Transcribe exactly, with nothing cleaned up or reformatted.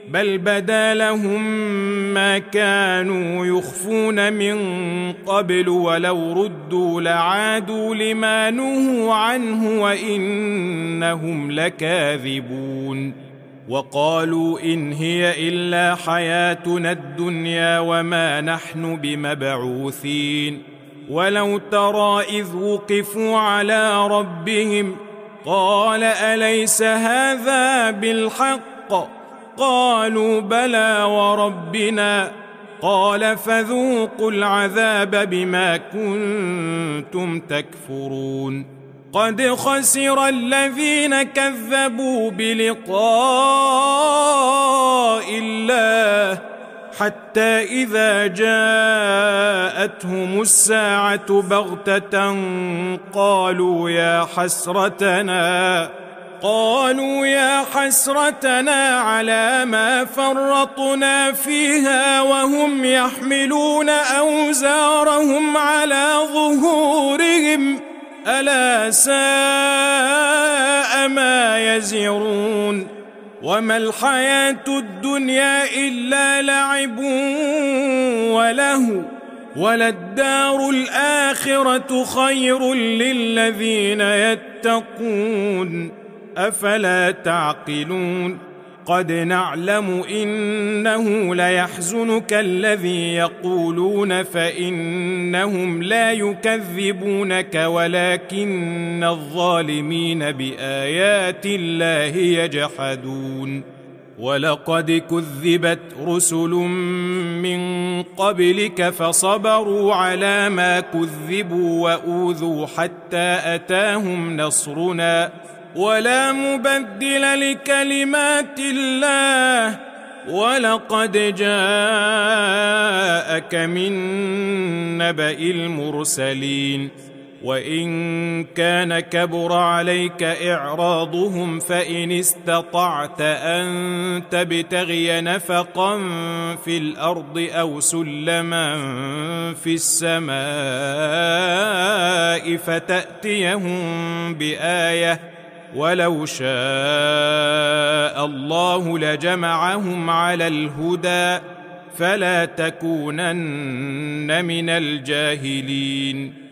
بل بدا لهم ما كانوا يخفون من قبل ولو ردوا لعادوا لما نهوا عنه وإنهم لكاذبون وقالوا إن هي إلا حياتنا الدنيا وما نحن بمبعوثين ولو ترى إذ وقفوا على ربهم قال أليس هذا بالحق قالوا بلى وربنا قال فذوقوا العذاب بما كنتم تكفرون قد خسر الذين كذبوا بلقاء الله حتى إذا جاءتهم الساعة بغتة قالوا يا حسرتنا قالوا يا حسرتنا على ما فرطنا فيها وهم يحملون أوزارهم على ظهورهم ألا ساء ما يزرون وما الحياة الدنيا إلا لعب وله وللدار الآخرة خير للذين يتقون أفلا تعقلون قد نعلم إنه ليحزنك الذي يقولون فإنهم لا يكذبونك ولكن الظالمين بآيات الله يجحدون ولقد كذبت رسل من قبلك فصبروا على ما كذبوا وأوذوا حتى أتاهم نصرنا ولا مبدل لكلمات الله ولقد جاءك من نبأ المرسلين وإن كان كبر عليك إعراضهم فإن استطعت أن تبتغي نفقا في الأرض أو سلما في السماء فتأتيهم بآية ولو شاء الله لجمعهم على الهدى فلا تكونن من الجاهلين